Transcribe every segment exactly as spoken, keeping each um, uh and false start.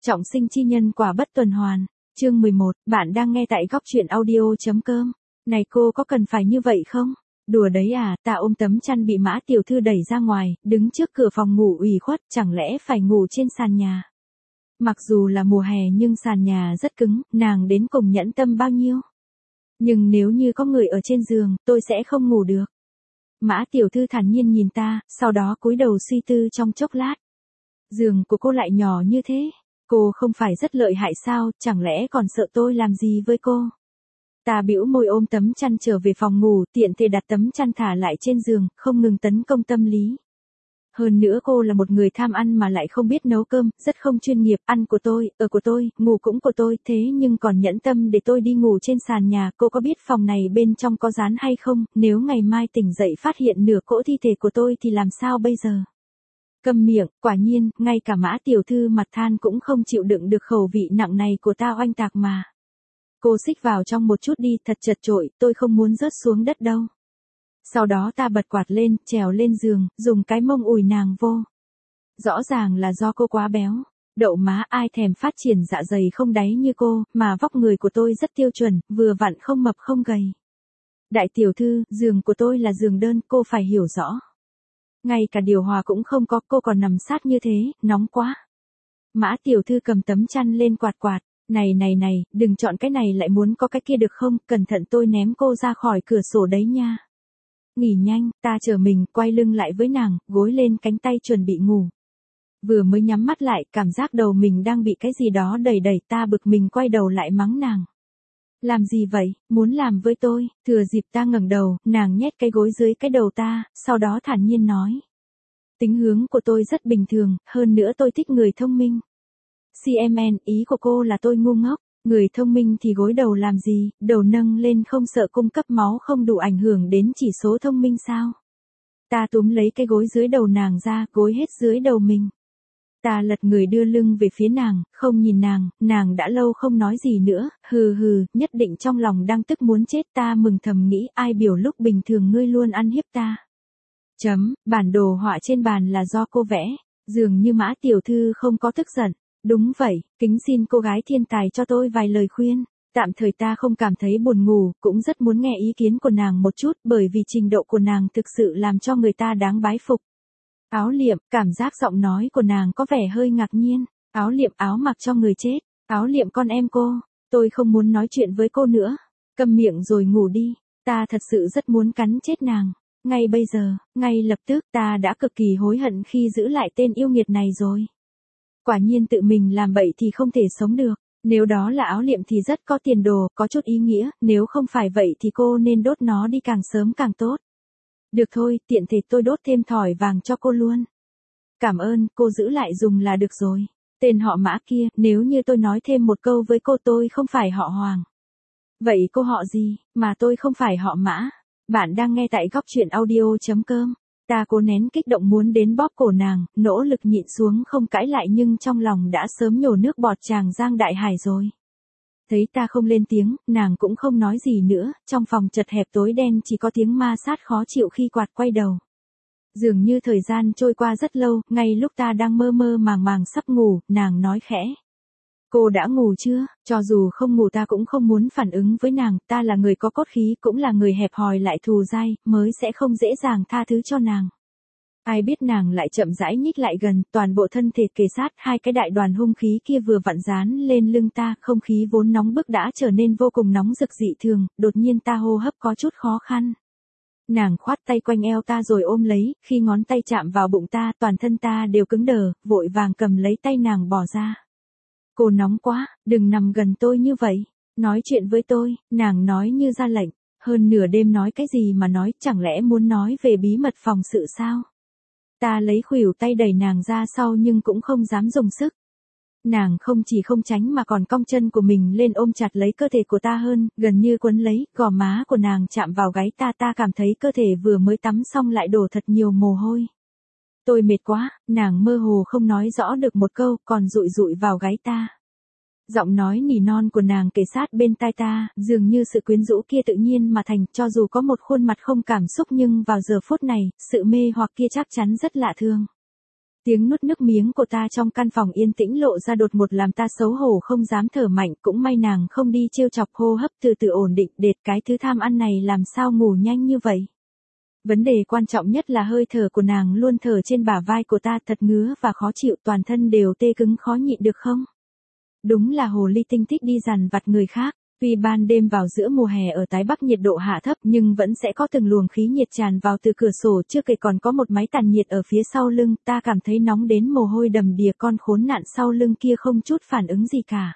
Trọng sinh chi nhân quả bất tuần hoàn. Chương mười một, bạn đang nghe tại góc truyện audio.com. Này cô có cần phải như vậy không? Đùa đấy à, ta ôm tấm chăn bị Mã tiểu thư đẩy ra ngoài, đứng trước cửa phòng ngủ ủy khuất, chẳng lẽ phải ngủ trên sàn nhà. Mặc dù là mùa hè nhưng sàn nhà rất cứng, nàng đến cùng nhẫn tâm bao nhiêu. Nhưng nếu như có người ở trên giường, tôi sẽ không ngủ được. Mã tiểu thư thản nhiên nhìn ta, sau đó cúi đầu suy tư trong chốc lát. Giường của cô lại nhỏ như thế. Cô không phải rất lợi hại sao, chẳng lẽ còn sợ tôi làm gì với cô? Ta bĩu môi ôm tấm chăn trở về phòng ngủ, tiện thể đặt tấm chăn thả lại trên giường, không ngừng tấn công tâm lý. Hơn nữa cô là một người tham ăn mà lại không biết nấu cơm, rất không chuyên nghiệp, ăn của tôi, ở của tôi, ngủ cũng của tôi, thế nhưng còn nhẫn tâm để tôi đi ngủ trên sàn nhà, cô có biết phòng này bên trong có rán hay không, nếu ngày mai tỉnh dậy phát hiện nửa cỗ thi thể của tôi thì làm sao bây giờ? Câm miệng, quả nhiên, ngay cả Mã tiểu thư mặt than cũng không chịu đựng được khẩu vị nặng này của ta oanh tạc mà. Cô xích vào trong một chút đi, thật chật chội, tôi không muốn rớt xuống đất đâu. Sau đó ta bật quạt lên, trèo lên giường, dùng cái mông ủi nàng vô. Rõ ràng là do cô quá béo. Đậu má ai thèm phát triển dạ dày không đáy như cô, mà vóc người của tôi rất tiêu chuẩn, vừa vặn không mập không gầy. Đại tiểu thư, giường của tôi là giường đơn, cô phải hiểu rõ. Ngay cả điều hòa cũng không có, cô còn nằm sát như thế, nóng quá. Mã tiểu thư cầm tấm chăn lên quạt quạt, này này này, đừng chọn cái này lại muốn có cái kia được không, cẩn thận tôi ném cô ra khỏi cửa sổ đấy nha. Nghỉ nhanh, ta chờ mình, quay lưng lại với nàng, gối lên cánh tay chuẩn bị ngủ. Vừa mới nhắm mắt lại, cảm giác đầu mình đang bị cái gì đó đẩy đẩy, ta bực mình quay đầu lại mắng nàng. Làm gì vậy, muốn làm với tôi, thừa dịp ta ngẩng đầu, nàng nhét cái gối dưới cái đầu ta, sau đó thản nhiên nói. Tính hướng của tôi rất bình thường, hơn nữa tôi thích người thông minh. xê em en, ý của cô là tôi ngu ngốc, người thông minh thì gối đầu làm gì, đầu nâng lên không sợ cung cấp máu không đủ ảnh hưởng đến chỉ số thông minh sao. Ta túm lấy cái gối dưới đầu nàng ra, gối hết dưới đầu mình. Ta lật người đưa lưng về phía nàng, không nhìn nàng, nàng đã lâu không nói gì nữa, hừ hừ, nhất định trong lòng đang tức muốn chết. Ta mừng thầm nghĩ ai biểu lúc bình thường ngươi luôn ăn hiếp ta. Chấm, bản đồ họa trên bàn là do cô vẽ, dường như Mã tiểu thư không có tức giận. Đúng vậy, kính xin cô gái thiên tài cho tôi vài lời khuyên. Tạm thời ta không cảm thấy buồn ngủ, cũng rất muốn nghe ý kiến của nàng một chút, bởi vì trình độ của nàng thực sự làm cho người ta đáng bái phục. Áo liệm, cảm giác giọng nói của nàng có vẻ hơi ngạc nhiên. Áo liệm áo mặc cho người chết. Áo liệm con em cô. Tôi không muốn nói chuyện với cô nữa. Câm miệng rồi ngủ đi. Ta thật sự rất muốn cắn chết nàng. Ngay bây giờ, ngay lập tức ta đã cực kỳ hối hận khi giữ lại tên yêu nghiệt này rồi. Quả nhiên tự mình làm bậy thì không thể sống được. Nếu đó là áo liệm thì rất có tiền đồ, có chút ý nghĩa. Nếu không phải vậy thì cô nên đốt nó đi càng sớm càng tốt. Được thôi, tiện thể tôi đốt thêm thỏi vàng cho cô luôn. Cảm ơn, cô giữ lại dùng là được rồi. Tên họ Mã kia, nếu như tôi nói thêm một câu với cô tôi không phải họ Hoàng. Vậy cô họ gì, mà tôi không phải họ Mã? Bạn đang nghe tại góc truyện audio.com. Ta cố nén kích động muốn đến bóp cổ nàng, nỗ lực nhịn xuống không cãi lại nhưng trong lòng đã sớm nhổ nước bọt tràng giang đại hải rồi. Thấy ta không lên tiếng, nàng cũng không nói gì nữa, trong phòng chật hẹp tối đen chỉ có tiếng ma sát khó chịu khi quạt quay đầu. Dường như thời gian trôi qua rất lâu, ngay lúc ta đang mơ mơ màng màng sắp ngủ, nàng nói khẽ. Cô đã ngủ chưa? Cho dù không ngủ ta cũng không muốn phản ứng với nàng, ta là người có cốt khí cũng là người hẹp hòi lại thù dai, mới sẽ không dễ dàng tha thứ cho nàng. Ai biết nàng lại chậm rãi nhích lại gần, toàn bộ thân thể kề sát, hai cái đại đoàn hung khí kia vừa vặn dán lên lưng ta, không khí vốn nóng bức đã trở nên vô cùng nóng rực dị thường, đột nhiên ta hô hấp có chút khó khăn. Nàng khoát tay quanh eo ta rồi ôm lấy, khi ngón tay chạm vào bụng ta, toàn thân ta đều cứng đờ, vội vàng cầm lấy tay nàng bỏ ra. Cô nóng quá, đừng nằm gần tôi như vậy, nói chuyện với tôi, nàng nói như ra lệnh, hơn nửa đêm nói cái gì mà nói, chẳng lẽ muốn nói về bí mật phòng sự sao? Ta lấy khuỷu tay đẩy nàng ra sau nhưng cũng không dám dùng sức. Nàng không chỉ không tránh mà còn cong chân của mình lên ôm chặt lấy cơ thể của ta hơn, gần như quấn lấy, gò má của nàng chạm vào gáy ta, ta cảm thấy cơ thể vừa mới tắm xong lại đổ thật nhiều mồ hôi. Tôi mệt quá, nàng mơ hồ không nói rõ được một câu, còn dụi dụi vào gáy ta. Giọng nói nỉ non của nàng kề sát bên tai ta, dường như sự quyến rũ kia tự nhiên mà thành, cho dù có một khuôn mặt không cảm xúc nhưng vào giờ phút này, sự mê hoặc kia chắc chắn rất lạ thường. Tiếng nuốt nước miếng của ta trong căn phòng yên tĩnh lộ ra đột một làm ta xấu hổ không dám thở mạnh, cũng may nàng không đi trêu chọc, hô hấp từ từ ổn định, đệt cái thứ tham ăn này làm sao ngủ nhanh như vậy. Vấn đề quan trọng nhất là hơi thở của nàng luôn thở trên bả vai của ta, thật ngứa và khó chịu, toàn thân đều tê cứng khó nhịn được không? Đúng là hồ ly tinh thích đi dằn vặt người khác. Tuy ban đêm vào giữa mùa hè ở Tái Bắc nhiệt độ hạ thấp nhưng vẫn sẽ có từng luồng khí nhiệt tràn vào từ cửa sổ, chưa kể còn có một máy tản nhiệt ở phía sau lưng, ta cảm thấy nóng đến mồ hôi đầm đìa, con khốn nạn sau lưng kia không chút phản ứng gì cả.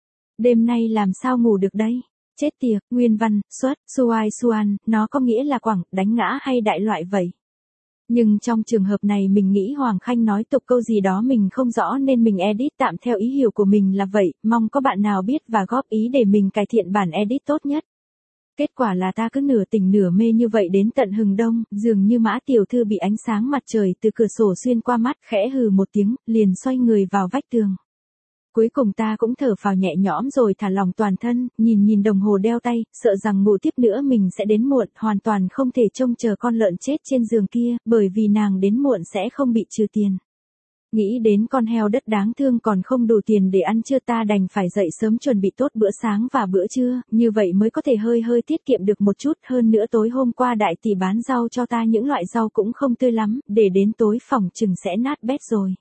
Đêm nay làm sao ngủ được đây? Chết tiệt, nguyên văn, xuất, suai suan, nó có nghĩa là quẳng, đánh ngã hay đại loại vậy? Nhưng trong trường hợp này mình nghĩ Hoàng Khanh nói tục câu gì đó mình không rõ nên mình edit tạm theo ý hiểu của mình là vậy, mong có bạn nào biết và góp ý để mình cải thiện bản edit tốt nhất. Kết quả là ta cứ nửa tỉnh nửa mê như vậy đến tận hừng đông, dường như Mã tiểu thư bị ánh sáng mặt trời từ cửa sổ xuyên qua mắt, khẽ hừ một tiếng, liền xoay người vào vách tường. Cuối cùng ta cũng thở phào nhẹ nhõm rồi thả lỏng toàn thân, nhìn nhìn đồng hồ đeo tay, sợ rằng ngủ tiếp nữa mình sẽ đến muộn, hoàn toàn không thể trông chờ con lợn chết trên giường kia, bởi vì nàng đến muộn sẽ không bị trừ tiền. Nghĩ đến con heo đất đáng thương còn không đủ tiền để ăn trưa, ta đành phải dậy sớm chuẩn bị tốt bữa sáng và bữa trưa, như vậy mới có thể hơi hơi tiết kiệm được một chút. Hơn nữa tối hôm qua đại tỷ bán rau cho ta những loại rau cũng không tươi lắm, để đến tối phòng chừng sẽ nát bét rồi.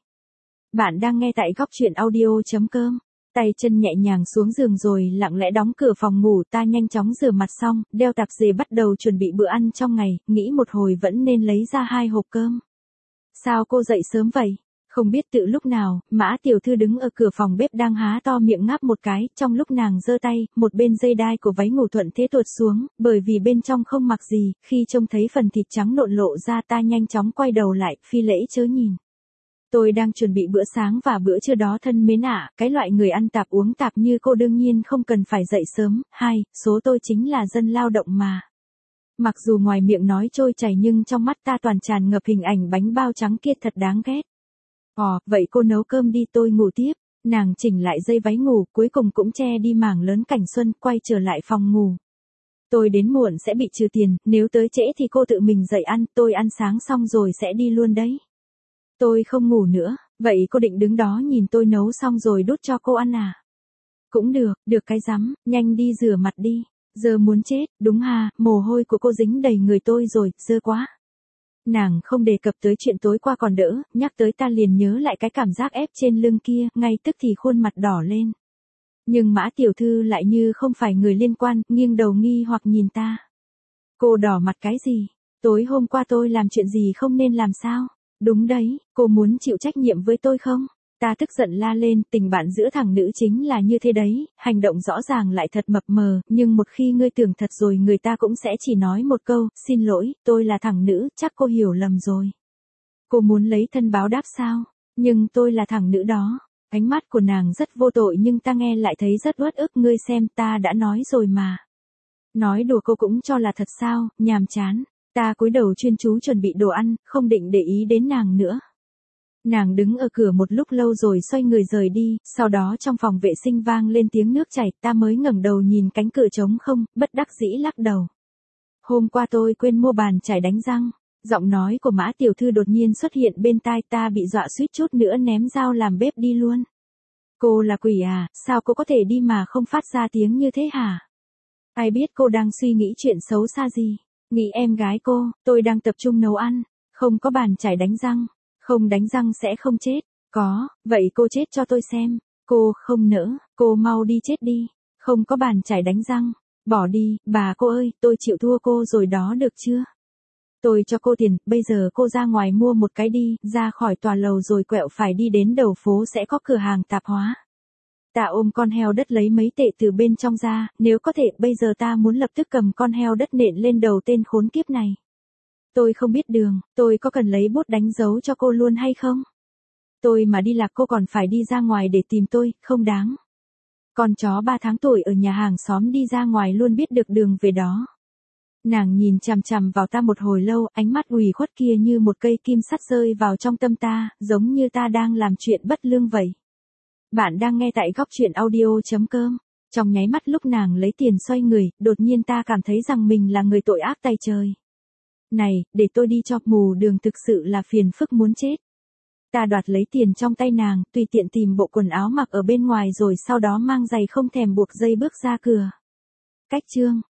Bạn đang nghe tại góc truyện audio.com. Tay chân nhẹ nhàng xuống giường rồi lặng lẽ đóng cửa phòng ngủ, ta nhanh chóng rửa mặt xong, đeo tạp dề bắt đầu chuẩn bị bữa ăn trong ngày, nghĩ một hồi vẫn nên lấy ra hai hộp cơm. Sao cô dậy sớm vậy? Không biết tự lúc nào, Mã tiểu thư đứng ở cửa phòng bếp đang há to miệng ngáp một cái, trong lúc nàng giơ tay, một bên dây đai của váy ngủ thuận thế tuột xuống, bởi vì bên trong không mặc gì, khi trông thấy phần thịt trắng nộn lộ ra ta nhanh chóng quay đầu lại, phi lễ chớ nhìn. Tôi đang chuẩn bị bữa sáng và bữa trưa đó thân mến ạ, cái loại người ăn tạp uống tạp như cô đương nhiên không cần phải dậy sớm. Hai, số tôi chính là dân lao động mà. Mặc dù ngoài miệng nói trôi chảy nhưng trong mắt ta toàn tràn ngập hình ảnh bánh bao trắng kia thật đáng ghét. Ồ, vậy cô nấu cơm đi tôi ngủ tiếp. Nàng chỉnh lại dây váy ngủ, cuối cùng cũng che đi mảng lớn cảnh xuân, quay trở lại phòng ngủ. Tôi đến muộn sẽ bị trừ tiền, nếu tới trễ thì cô tự mình dậy ăn, tôi ăn sáng xong rồi sẽ đi luôn đấy. Tôi không ngủ nữa, vậy cô định đứng đó nhìn tôi nấu xong rồi đút cho cô ăn à? Cũng được, được cái rắm, nhanh đi rửa mặt đi. Giờ muốn chết, đúng ha, mồ hôi của cô dính đầy người tôi rồi, dơ quá. Nàng không đề cập tới chuyện tối qua còn đỡ, nhắc tới ta liền nhớ lại cái cảm giác ép trên lưng kia, ngay tức thì khuôn mặt đỏ lên. Nhưng Mã tiểu thư lại như không phải người liên quan, nghiêng đầu nghi hoặc nhìn ta. Cô đỏ mặt cái gì? Tối hôm qua tôi làm chuyện gì không nên làm sao? Đúng đấy, cô muốn chịu trách nhiệm với tôi không? Ta tức giận la lên, tình bạn giữa thằng nữ chính là như thế đấy, hành động rõ ràng lại thật mập mờ, nhưng một khi ngươi tưởng thật rồi người ta cũng sẽ chỉ nói một câu, xin lỗi, tôi là thằng nữ, chắc cô hiểu lầm rồi. Cô muốn lấy thân báo đáp sao? Nhưng tôi là thằng nữ đó. Ánh mắt của nàng rất vô tội nhưng ta nghe lại thấy rất uất ức, ngươi xem ta đã nói rồi mà. Nói đùa cô cũng cho là thật sao, nhàm chán. Ta cúi đầu chuyên chú chuẩn bị đồ ăn, không định để ý đến nàng nữa. Nàng đứng ở cửa một lúc lâu rồi xoay người rời đi, sau đó trong phòng vệ sinh vang lên tiếng nước chảy, ta mới ngẩng đầu nhìn cánh cửa trống không, bất đắc dĩ lắc đầu. Hôm qua tôi quên mua bàn chải đánh răng. Giọng nói của Mã tiểu thư đột nhiên xuất hiện bên tai ta, bị dọa suýt chút nữa ném dao làm bếp đi luôn. Cô là quỷ à, sao cô có thể đi mà không phát ra tiếng như thế hả? Ai biết cô đang suy nghĩ chuyện xấu xa gì? Nghĩ em gái cô, tôi đang tập trung nấu ăn, không có bàn chải đánh răng, không đánh răng sẽ không chết. Có, vậy cô chết cho tôi xem. Cô không nỡ, cô mau đi chết đi. Không có bàn chải đánh răng, bỏ đi, bà cô ơi, tôi chịu thua cô rồi đó được chưa? Tôi cho cô tiền, bây giờ cô ra ngoài mua một cái đi, ra khỏi tòa lầu rồi quẹo phải đi đến đầu phố sẽ có cửa hàng tạp hóa. Ta ôm con heo đất lấy mấy tệ từ bên trong ra, nếu có thể bây giờ ta muốn lập tức cầm con heo đất nện lên đầu tên khốn kiếp này. Tôi không biết đường, tôi có cần lấy bút đánh dấu cho cô luôn hay không? Tôi mà đi lạc cô còn phải đi ra ngoài để tìm tôi, không đáng. Con chó ba tháng tuổi ở nhà hàng xóm đi ra ngoài luôn biết được đường về đó. Nàng nhìn chằm chằm vào ta một hồi lâu, ánh mắt ủy khuất kia như một cây kim sắt rơi vào trong tâm ta, giống như ta đang làm chuyện bất lương vậy. Bạn đang nghe tại góc truyện audio.com. Trong nháy mắt lúc nàng lấy tiền xoay người, đột nhiên ta cảm thấy rằng mình là người tội ác tay trời. Này, để tôi đi cho, mù đường thực sự là phiền phức muốn chết. Ta đoạt lấy tiền trong tay nàng, tùy tiện tìm bộ quần áo mặc ở bên ngoài rồi sau đó mang giày không thèm buộc dây bước ra cửa. Cách chương